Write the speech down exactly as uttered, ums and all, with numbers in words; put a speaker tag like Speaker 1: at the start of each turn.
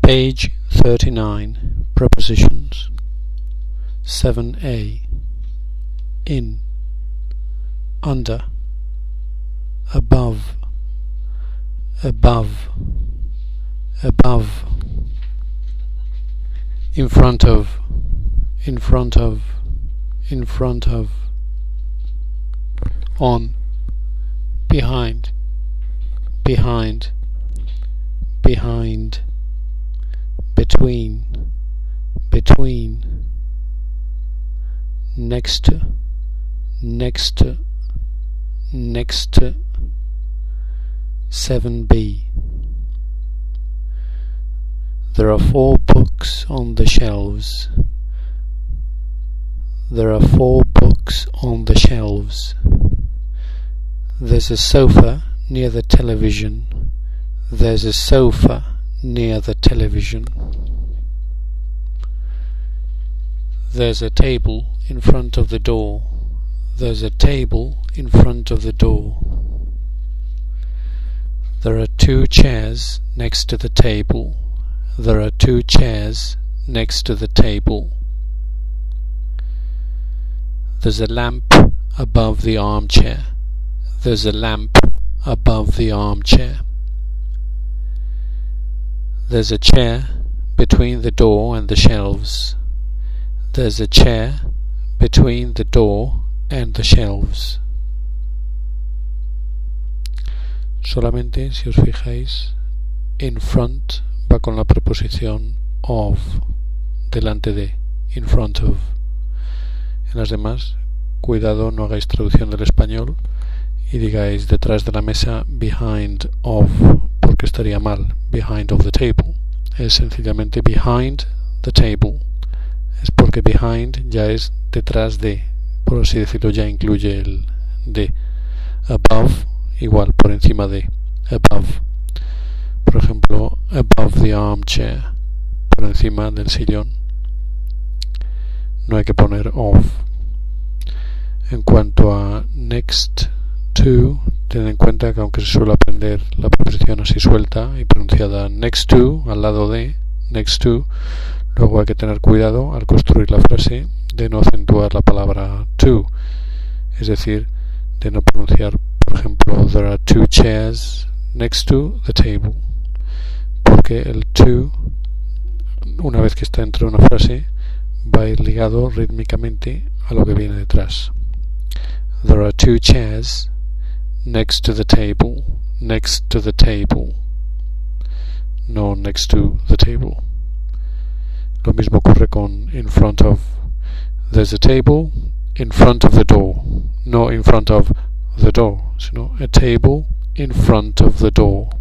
Speaker 1: Page thirty-nine. Prepositions. seven A. In, under, above, above, above, in front of, in front of, in front of, on, behind, behind, behind, between, between, next to, next to, next to. seven B. There are four books on the shelves. There are four books on the shelves. There's a sofa near the television. There's a sofa near the television. There's a table in front of the door. There's a table in front of the door. There are two chairs next to the table. There are two chairs next to the table. There's a lamp above the armchair. There's a lamp above the armchair. There's a chair between the door and the shelves. There's a chair between the door and the shelves. Solamente, si os fijáis, in front va con la preposición of, delante de, in front of. En las demás, cuidado, no hagáis traducción del español y digáis detrás de la mesa, behind of, porque estaría mal. Behind of the table. Es sencillamente behind the table. Es porque behind ya es detrás de, por así decirlo, ya incluye el de. Above, igual, por encima de, above. Por ejemplo, above the armchair, por encima del sillón. No hay que poner of. En cuanto a next to, ten en cuenta que aunque se suele aprender la preposición así suelta y pronunciada next to, al lado de, next to, luego hay que tener cuidado al construir la frase de no acentuar la palabra to, es decir, de no pronunciar, por ejemplo, there are two chairs next to the table, porque el to, una vez que está dentro de una frase, va a ir ligado rítmicamente a lo que viene detrás. There are two chairs next to the table, next to the table, no next to the table. Lo mismo ocurre con in front of. There's a table in front of the door, no in front of the door, sino a table in front of the door.